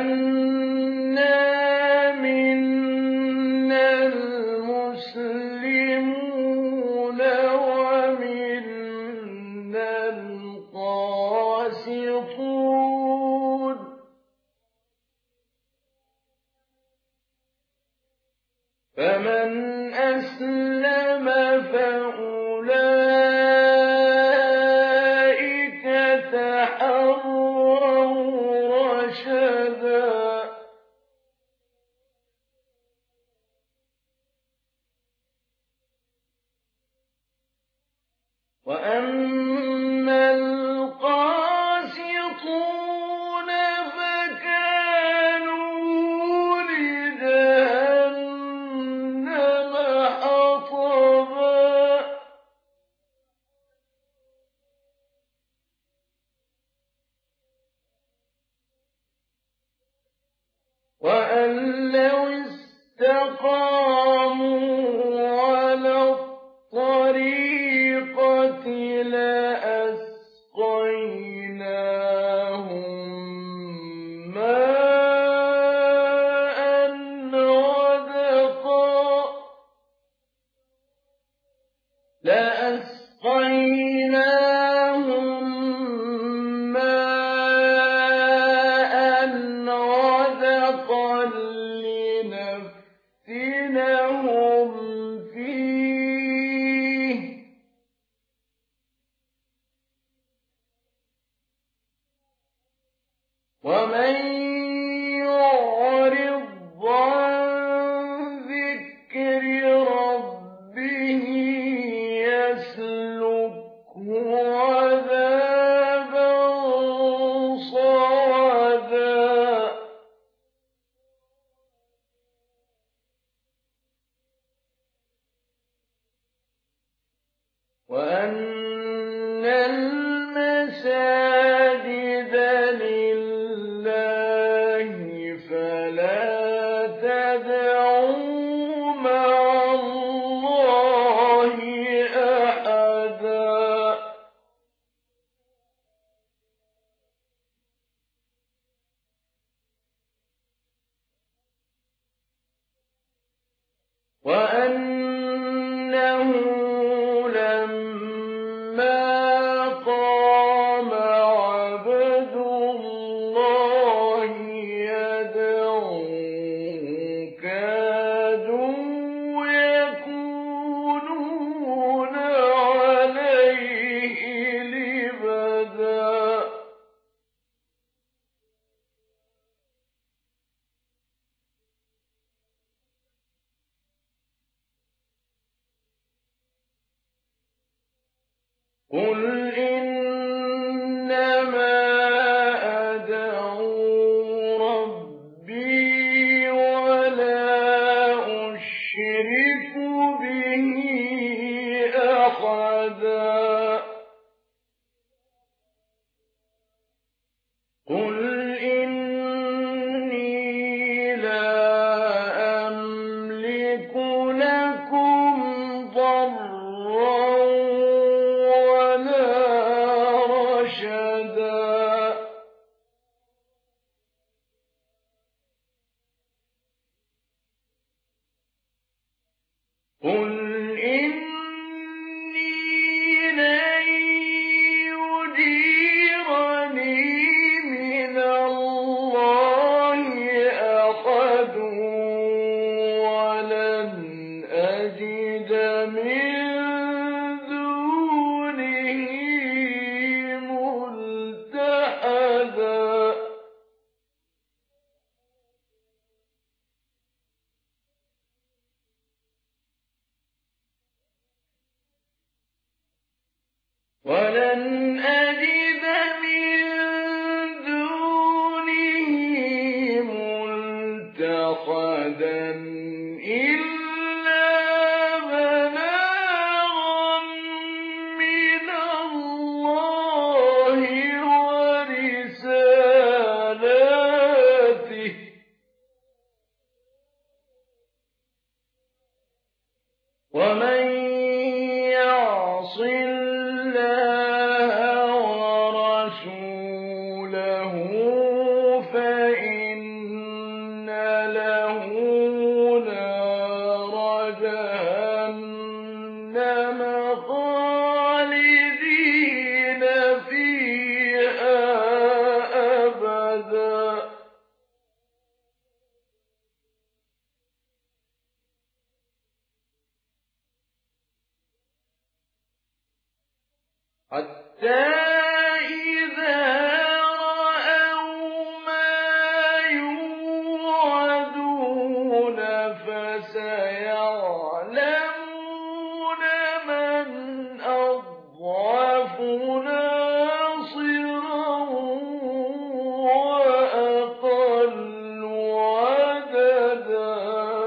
أَنَّا مِنَّا الْمُسْلِمُونَ وَمِنَّا الْقَاسِطُونَ ۖ فَمَنْ أَسْلَمَ فَأُولَٰئِكَ تَحَرَّوْا رَشَدًا. وَأَمَّا الْقَاسِطُونَ فَكَانُوا لِجَهَنَّمَ حَطَبًا. وَأَن لَّوْ اسْتَقَامُوا عَلَى الطَّرِيقَةِ لَأَسْقَيْنَاهُم مَّاءً غَدَقًا لِّنَفْتِنَهُمْ فِيهِ ۚ وَمَن يُعْرِضْ عَن ذِكْرِ رَبِّهِ يَسْلُكْهُ عَذَابًا صَعَدًا. وَأَنَّ الْمَسَاجِدَ لِلَّهِ فَلَا تَدْعُوا مَعَ اللَّهِ أَحَدًا. وَأَنَّهُ لَمَّا قَامَ عَبْدُ اللَّهِ يَدْعُوهُ كَادُوا يَكُونُونَ عَلَيْهِ لِبَدًا. قُلْ إِنَّمَا أَدْعُو رَبِّي وَلَا أُشْرِكُ بِهِ أَحَدًا. قُلْ إِنِّي لَا أَمْلِكُ لَكُمْ ضَرًّا وَلَا رَشَدًا. قُلْ إِنِّي لَن يُجِيرَنِي مِنَ اللَّهِ أَحَدٌ وَلَنْ أَجِدَ مِن دُونِهِ مُلْتَحَدًا. وَلَنْ أَجِدَ مِن دُونِهِ مُلْتَحَدًا إِلَّا بَلَاغًا مِّنَ اللَّهِ وَرِسَالَاتِهِ ۚ وَمَن يَعْصِ اللَّهَ حتى إذا رأوا ما يوعدون فسيعلمون من أضعف ناصرا وأقل عددا.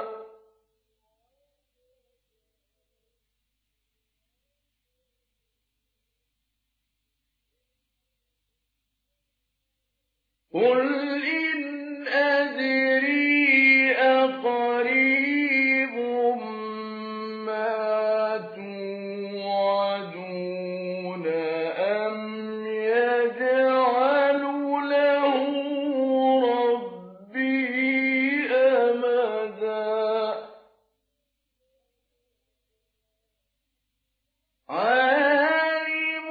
قل إن أدري أقريب ما توعدون أم يجعل له ربي أمدا. عالم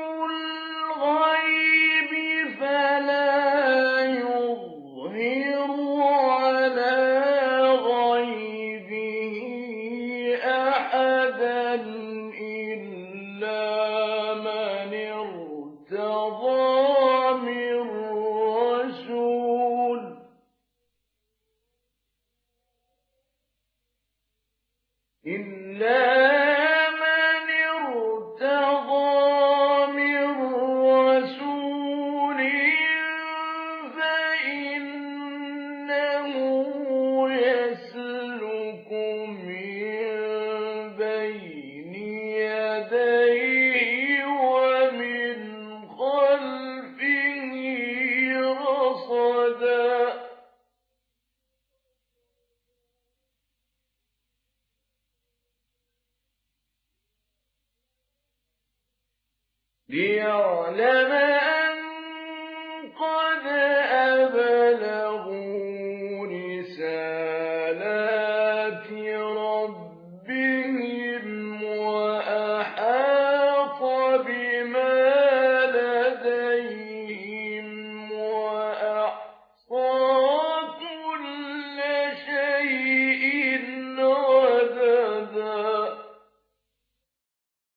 الغيب فلا يظهر على غيبه أحدا إلا من ارتضى من رسول. فإنه يسلك من بين يديه ومن خلفه رصدا. ليعلم أن قد أبلغوا رسالات ربهم وأحاط بما